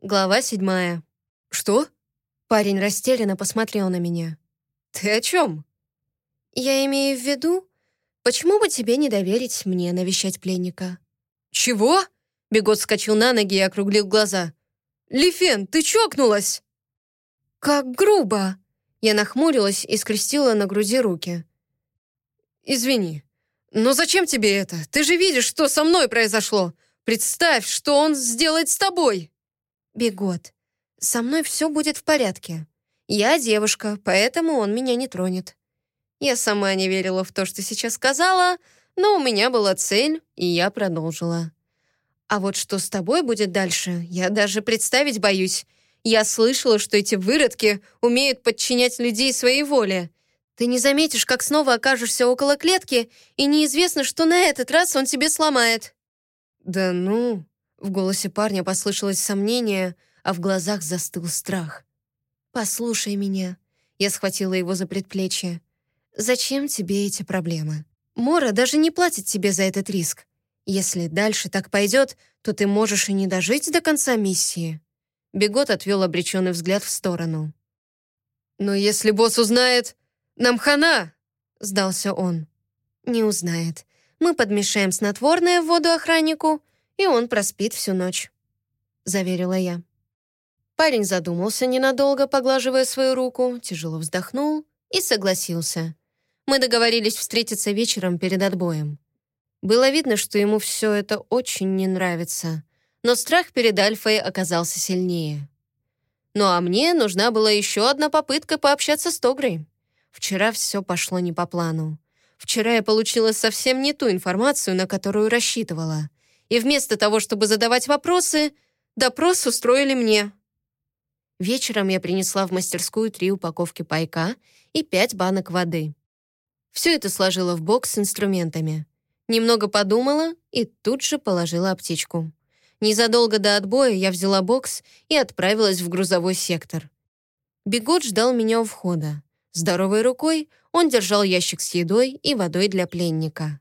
Глава 7. «Что?» Парень растерянно посмотрел на меня. «Ты о чем?» «Я имею в виду, почему бы тебе не доверить мне навещать пленника?» «Чего?» Бегот вскочил на ноги и округлил глаза. «Лифен, ты чокнулась?» «Как грубо!» Я нахмурилась и скрестила на груди руки. «Извини, но зачем тебе это? Ты же видишь, что со мной произошло. Представь, что он сделает с тобой!» «Бегот, со мной все будет в порядке. Я девушка, поэтому он меня не тронет». Я сама не верила в то, что сейчас сказала, но у меня была цель, и я продолжила. «А вот что с тобой будет дальше, я даже представить боюсь. Я слышала, что эти выродки умеют подчинять людей своей воле. Ты не заметишь, как снова окажешься около клетки, и неизвестно, что на этот раз он тебе сломает». «Да ну...» В голосе парня послышалось сомнение, а в глазах застыл страх. «Послушай меня». Я схватила его за предплечье. «Зачем тебе эти проблемы? Мора даже не платит тебе за этот риск. Если дальше так пойдет, то ты можешь и не дожить до конца миссии». Бегот отвел обреченный взгляд в сторону. «Но если босс узнает, нам хана!» — сдался он. «Не узнает. Мы подмешаем снотворное в воду охраннику, и он проспит всю ночь», — заверила я. Парень задумался ненадолго, поглаживая свою руку, тяжело вздохнул и согласился. Мы договорились встретиться вечером перед отбоем. Было видно, что ему все это очень не нравится, но страх перед Альфой оказался сильнее. Ну а мне нужна была еще одна попытка пообщаться с Тогрой. Вчера все пошло не по плану. Вчера я получила совсем не ту информацию, на которую рассчитывала. И вместо того, чтобы задавать вопросы, допрос устроили мне. Вечером я принесла в мастерскую 3 упаковки пайка и 5 банок воды. Все это сложила в бокс с инструментами. Немного подумала и тут же положила аптечку. Незадолго до отбоя я взяла бокс и отправилась в грузовой сектор. Бегот ждал меня у входа. Здоровой рукой он держал ящик с едой и водой для пленника.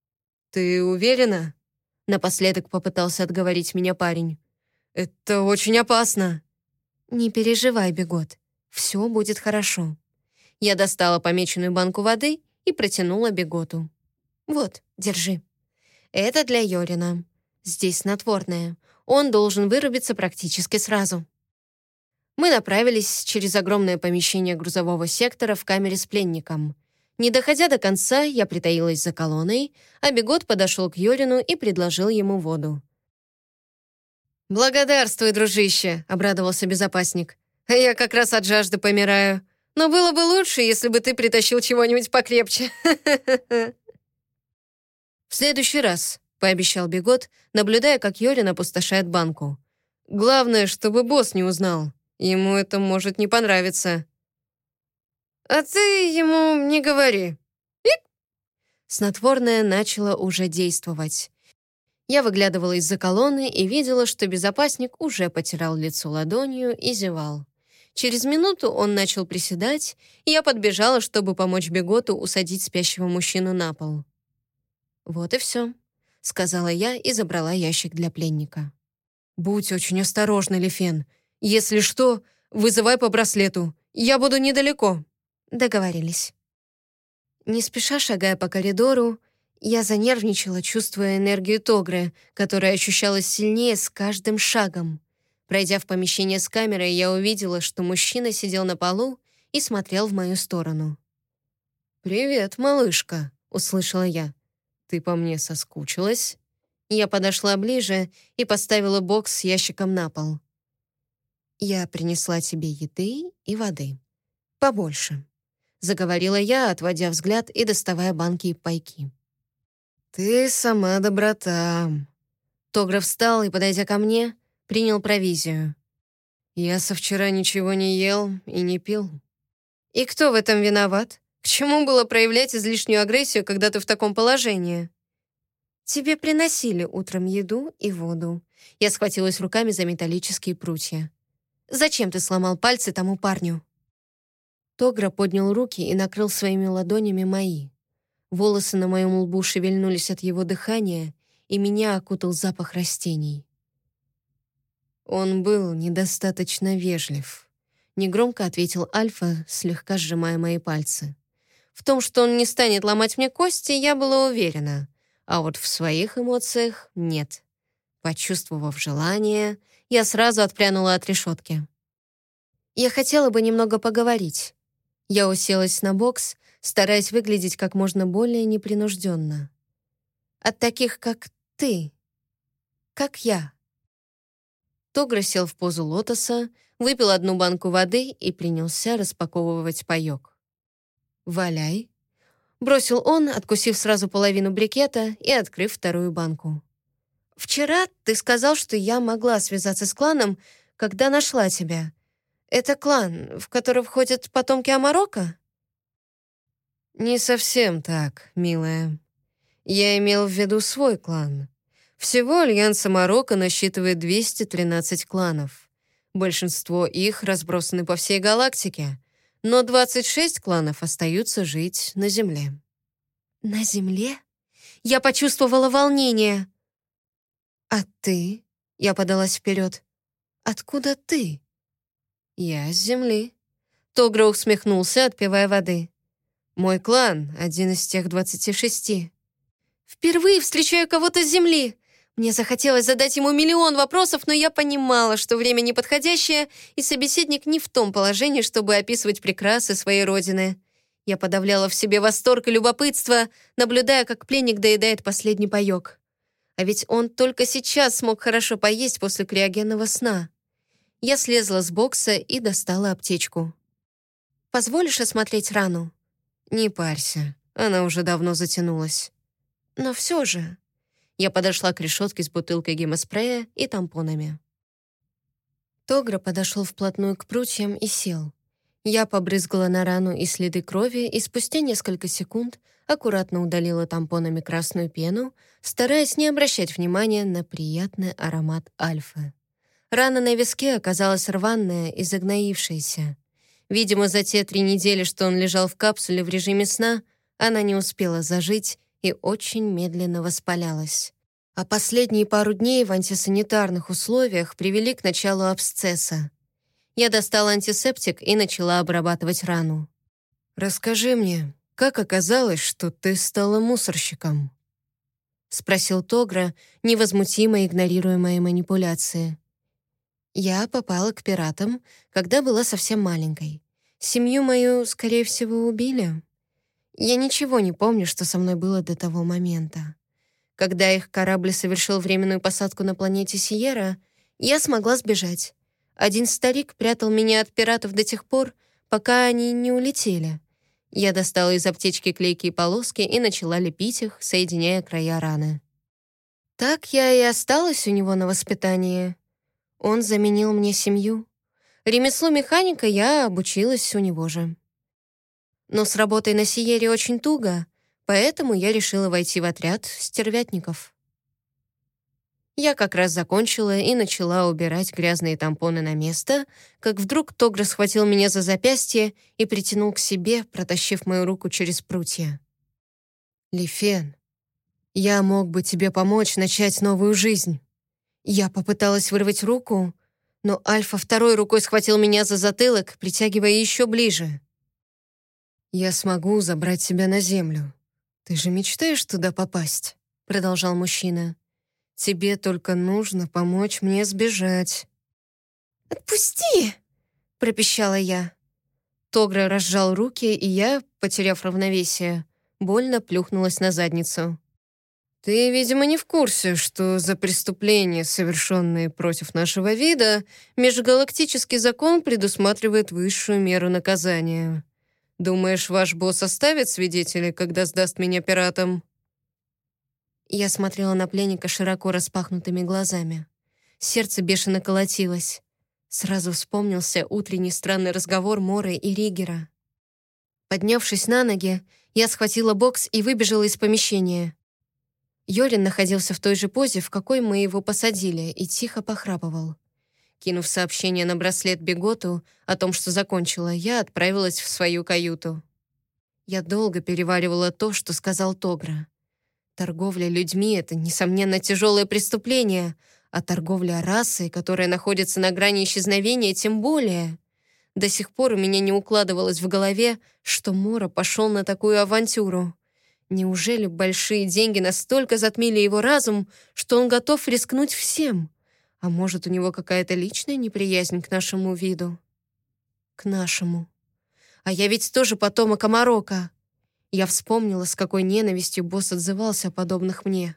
«Ты уверена?» Напоследок попытался отговорить меня парень. «Это очень опасно». «Не переживай, Бегот, все будет хорошо». Я достала помеченную банку воды и протянула Беготу. «Вот, держи. Это для Йорина. Здесь снотворное. Он должен вырубиться практически сразу». Мы направились через огромное помещение грузового сектора в камере с пленником. Не доходя до конца, я притаилась за колонной, а Бегот подошел к Йорину и предложил ему воду. «Благодарствуй, дружище», — обрадовался безопасник. «Я как раз от жажды помираю. Но было бы лучше, если бы ты притащил чего-нибудь покрепче». «В следующий раз», — пообещал Бегот, наблюдая, как Йорин опустошает банку. «Главное, чтобы босс не узнал. Ему это может не понравиться». «А ты ему не говори». Снотворное начало уже действовать. Я выглядывала из-за колонны и видела, что безопасник уже потирал лицо ладонью и зевал. Через минуту он начал приседать, и я подбежала, чтобы помочь Беготу усадить спящего мужчину на пол. «Вот и все», — сказала я и забрала ящик для пленника. «Будь очень осторожна, Лифен. Если что, вызывай по браслету. Я буду недалеко». Договорились. Не спеша шагая по коридору, я занервничала, чувствуя энергию Тогры, которая ощущалась сильнее с каждым шагом. Пройдя в помещение с камерой, я увидела, что мужчина сидел на полу и смотрел в мою сторону. «Привет, малышка», — услышала я. «Ты по мне соскучилась?» Я подошла ближе и поставила бокс с ящиком на пол. «Я принесла тебе еды и воды. Побольше», — заговорила я, отводя взгляд и доставая банки и пайки. «Ты сама доброта». Тогра встал и, подойдя ко мне, принял провизию. «Я со вчера ничего не ел и не пил». «И кто в этом виноват? К чему было проявлять излишнюю агрессию, когда ты в таком положении?» «Тебе приносили утром еду и воду». Я схватилась руками за металлические прутья. «Зачем ты сломал пальцы тому парню?» Тогра поднял руки и накрыл своими ладонями мои. Волосы на моем лбу шевельнулись от его дыхания, и меня окутал запах растений. Он был недостаточно вежлив. Негромко ответил Альфа, слегка сжимая мои пальцы. В том, что он не станет ломать мне кости, я была уверена. А вот в своих эмоциях нет. Почувствовав желание, я сразу отпрянула от решетки. Я хотела бы немного поговорить. Я уселась на бокс, стараясь выглядеть как можно более непринужденно. От таких, как ты. Как я. Тогра сел в позу лотоса, выпил одну банку воды и принялся распаковывать паёк. «Валяй», — бросил он, откусив сразу половину брикета и открыв вторую банку. «Вчера ты сказал, что я могла связаться с кланом, когда нашла тебя. Это клан, в который входят потомки Амарока?» «Не совсем так, милая. Я имел в виду свой клан. Всего Альянс Амарока насчитывает 213 кланов. Большинство их разбросаны по всей галактике, но 26 кланов остаются жить на Земле». «На земле?» Я почувствовала волнение. «А ты?» — я подалась вперед. «Откуда ты?» «Я с Земли». Тогра усмехнулся, отпивая воды. «Мой клан — один из тех 26». «Впервые встречаю кого-то с земли!» Мне захотелось задать ему миллион вопросов, но я понимала, что время неподходящее, и собеседник не в том положении, чтобы описывать прекрасы своей родины. Я подавляла в себе восторг и любопытство, наблюдая, как пленник доедает последний паёк. А ведь он только сейчас смог хорошо поесть после криогенного сна. Я слезла с бокса и достала аптечку. «Позволишь осмотреть рану?» «Не парься, она уже давно затянулась». «Но все же...» Я подошла к решетке с бутылкой гемоспрея и тампонами. Тогра подошел вплотную к прутьям и сел. Я побрызгала на рану и следы крови, и спустя несколько секунд аккуратно удалила тампонами красную пену, стараясь не обращать внимания на приятный аромат альфы. Рана на виске оказалась рваная и загноившаяся. Видимо, за те 3 недели, что он лежал в капсуле в режиме сна, она не успела зажить и очень медленно воспалялась. А последние пару дней в антисанитарных условиях привели к началу абсцесса. Я достала антисептик и начала обрабатывать рану. «Расскажи мне, как оказалось, что ты стала мусорщиком?» — спросил Тогра, невозмутимо игнорируя мои манипуляции. Я попала к пиратам, когда была совсем маленькой. Семью мою, скорее всего, убили. Я ничего не помню, что со мной было до того момента. Когда их корабль совершил временную посадку на планете Сиерра, я смогла сбежать. Один старик прятал меня от пиратов до тех пор, пока они не улетели. Я достала из аптечки клейкие полоски и начала лепить их, соединяя края раны. Так я и осталась у него на воспитании. Он заменил мне семью. Ремеслу механика я обучилась у него же. Но с работой на Сиере очень туго, поэтому я решила войти в отряд стервятников. Я как раз закончила и начала убирать грязные тампоны на место, как вдруг Тогра схватил меня за запястье и притянул к себе, протащив мою руку через прутья. «Лифен, я мог бы тебе помочь начать новую жизнь». Я попыталась вырвать руку, но Альфа второй рукой схватил меня за затылок, притягивая еще ближе. «Я смогу забрать тебя на Землю. Ты же мечтаешь туда попасть?» — продолжал мужчина. «Тебе только нужно помочь мне сбежать». «Отпусти!» — пропищала я. Тогра разжал руки, и я, потеряв равновесие, больно плюхнулась на задницу. «Ты, видимо, не в курсе, что за преступления, совершенные против нашего вида, межгалактический закон предусматривает высшую меру наказания. Думаешь, ваш босс оставит свидетелей, когда сдаст меня пиратам?» Я смотрела на пленника широко распахнутыми глазами. Сердце бешено колотилось. Сразу вспомнился утренний странный разговор Моры и Ригера. Поднявшись на ноги, я схватила бокс и выбежала из помещения. Йорин находился в той же позе, в какой мы его посадили, и тихо похрапывал. Кинув сообщение на браслет Беготу о том, что закончила, я отправилась в свою каюту. Я долго переваривала то, что сказал Тогра. Торговля людьми — это, несомненно, тяжелое преступление, А торговля расой, которая находится на грани исчезновения, тем более. До сих пор у меня не укладывалось в голове, что Мора пошел на такую авантюру. Неужели большие деньги настолько затмили его разум, что он готов рискнуть всем? А может, у него какая-то личная неприязнь к нашему виду? К нашему. А я ведь тоже потомок Амарока. Я вспомнила, с какой ненавистью босс отзывался о подобных мне.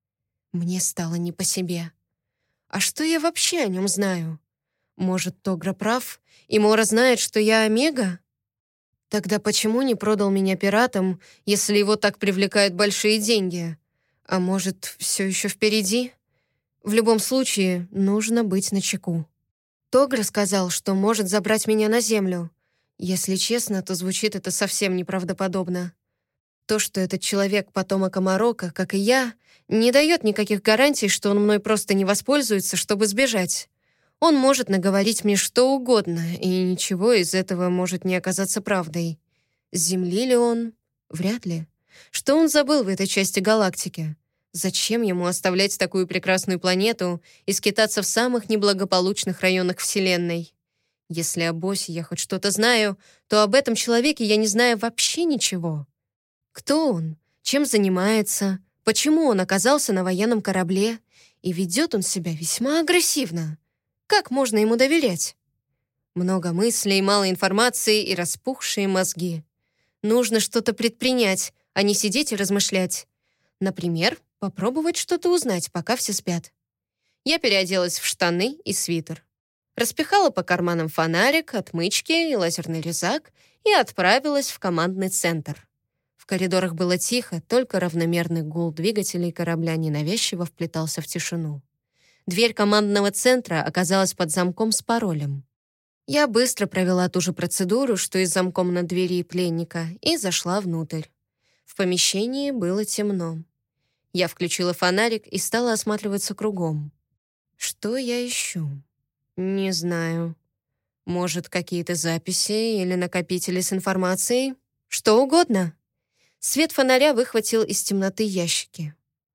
Мне стало не по себе. А что я вообще о нем знаю? Может, Тогра прав, и Мора знает, что я Омега? Тогда почему не продал меня пиратам, если его так привлекают большие деньги? А может, все еще впереди? В любом случае, нужно быть начеку. Тогра сказал, что может забрать меня на землю. Если честно, то звучит это совсем неправдоподобно. То, что этот человек потомок Амарока, как и я, не дает никаких гарантий, что он мной просто не воспользуется, чтобы сбежать. Он может наговорить мне что угодно, и ничего из этого может не оказаться правдой. С Земли ли он? Вряд ли. Что он забыл в этой части галактики? Зачем ему оставлять такую прекрасную планету и скитаться в самых неблагополучных районах Вселенной? Если о боссе я хоть что-то знаю, то об этом человеке я не знаю вообще ничего. Кто он? Чем занимается? Почему он оказался на военном корабле? И ведет он себя весьма агрессивно. Как можно ему доверять? Много мыслей, мало информации и распухшие мозги. Нужно что-то предпринять, а не сидеть и размышлять. Например, попробовать что-то узнать, пока все спят. Я переоделась в штаны и свитер. Распихала по карманам фонарик, отмычки и лазерный резак и отправилась в командный центр. В коридорах было тихо, только равномерный гул двигателей корабля ненавязчиво вплетался в тишину. Дверь командного центра оказалась под замком с паролем. Я быстро провела ту же процедуру, что и с замком на двери пленника, и зашла внутрь. В помещении было темно. Я включила фонарик и стала осматриваться кругом. Что я ищу? Не знаю. Может, какие-то записи или накопители с информацией? Что угодно. Свет фонаря выхватил из темноты ящики.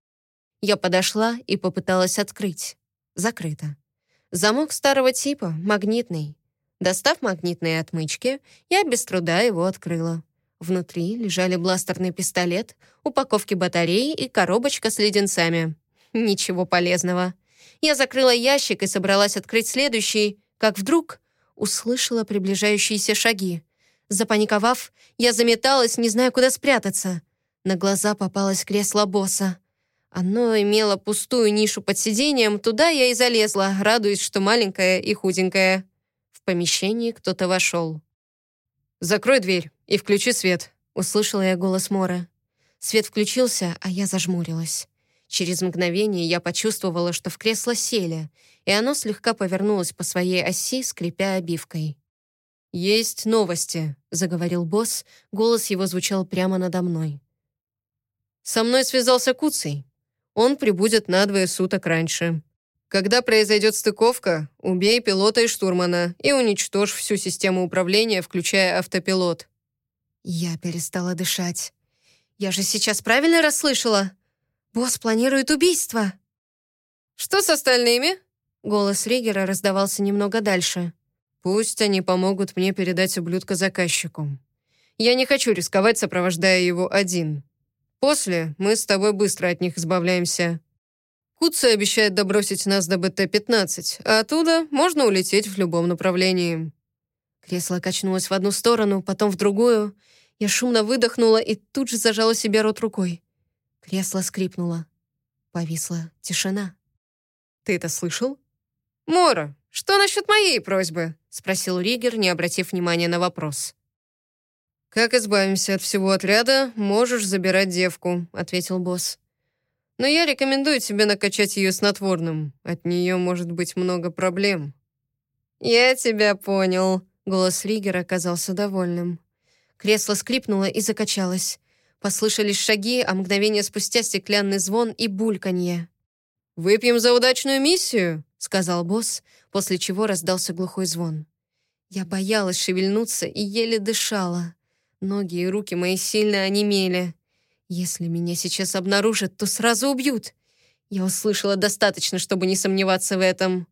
Я подошла и попыталась открыть. Закрыто. Замок старого типа, магнитный. Достав магнитные отмычки, я без труда его открыла. Внутри лежали бластерный пистолет, упаковки батареи и коробочка с леденцами. Ничего полезного. Я закрыла ящик и собралась открыть следующий, как вдруг услышала приближающиеся шаги. Запаниковав, я заметалась, не зная, куда спрятаться. На глаза попалось кресло босса. Оно имело пустую нишу под сиденьем, туда я и залезла, радуясь, что маленькая и худенькая. В помещении кто-то вошел. «Закрой дверь и включи свет», — услышала я голос Мора. Свет включился, а я зажмурилась. Через мгновение я почувствовала, что в кресло сели, и оно слегка повернулось по своей оси, скрипя обивкой. «Есть новости», — заговорил босс, голос его звучал прямо надо мной. «Со мной связался Куций. Он прибудет на 2 суток раньше. Когда произойдет стыковка, убей пилота и штурмана и уничтожь всю систему управления, включая автопилот». Я перестала дышать. Я же сейчас правильно расслышала? Босс планирует убийство. «Что с остальными?» Голос Ригера раздавался немного дальше. «Пусть они помогут мне передать ублюдка заказчику. Я не хочу рисковать, сопровождая его один. После мы с тобой быстро от них избавляемся. Куцый обещает добросить нас до БТ-15, а оттуда можно улететь в любом направлении». Кресло качнулось в одну сторону, потом в другую. Я шумно выдохнула и тут же зажала себе рот рукой. Кресло скрипнуло. Повисла тишина. «Ты это слышал?» «Мора, что насчет моей просьбы?» — спросил Ригер, не обратив внимания на вопрос. «Как избавимся от всего отряда, можешь забирать девку», — ответил босс. «Но я рекомендую тебе накачать ее снотворным. От нее может быть много проблем». «Я тебя понял», — голос Ригера оказался довольным. Кресло скрипнуло и закачалось. Послышались шаги, а мгновение спустя стеклянный звон и бульканье. «Выпьем за удачную миссию», — сказал босс, после чего раздался глухой звон. Я боялась шевельнуться и еле дышала. Ноги и руки мои сильно онемели. Если меня сейчас обнаружат, то сразу убьют. Я услышала достаточно, чтобы не сомневаться в этом.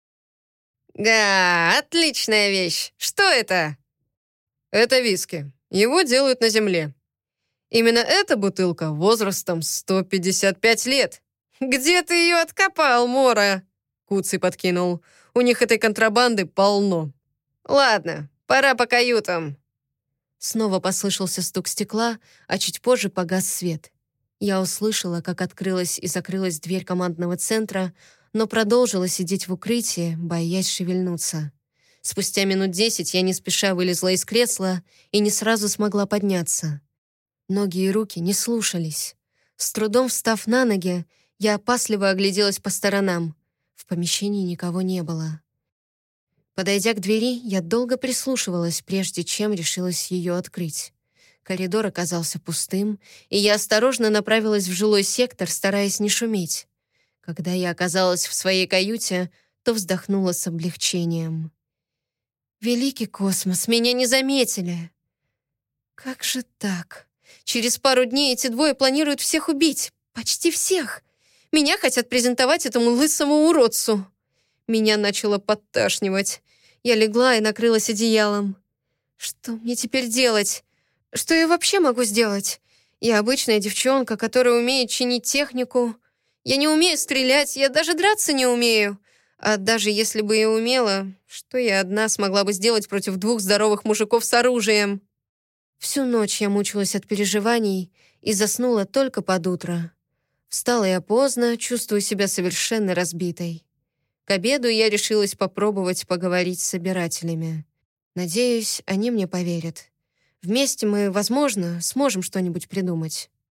«Га, отличная вещь! Что это?» «Это виски. Его делают на земле. Именно эта бутылка возрастом 155 лет. Где ты ее откопал, Мора?» Куцый подкинул. «У них этой контрабанды полно». «Ладно, пора по каютам». Снова послышался стук стекла, а чуть позже погас свет. Я услышала, как открылась и закрылась дверь командного центра, но продолжила сидеть в укрытии, боясь шевельнуться. Спустя минут 10 я не спеша вылезла из кресла и не сразу смогла подняться. Ноги и руки не слушались. С трудом встав на ноги, я опасливо огляделась по сторонам. В помещении никого не было. Подойдя к двери, я долго прислушивалась, прежде чем решилась ее открыть. Коридор оказался пустым, и я осторожно направилась в жилой сектор, стараясь не шуметь. Когда я оказалась в своей каюте, то вздохнула с облегчением. «Великий космос, меня не заметили!» «Как же так? Через пару дней эти двое планируют всех убить. Почти всех. Меня хотят презентовать этому лысому уродцу». Меня начало подташнивать. Я легла и накрылась одеялом. Что мне теперь делать? Что я вообще могу сделать? Я обычная девчонка, которая умеет чинить технику. Я не умею стрелять, я даже драться не умею. А даже если бы и умела, что я одна смогла бы сделать против двух здоровых мужиков с оружием? Всю ночь я мучилась от переживаний и заснула только под утро. Встала я поздно, чувствую себя совершенно разбитой. К обеду я решилась попробовать поговорить с собирателями. Надеюсь, они мне поверят. Вместе мы, возможно, сможем что-нибудь придумать.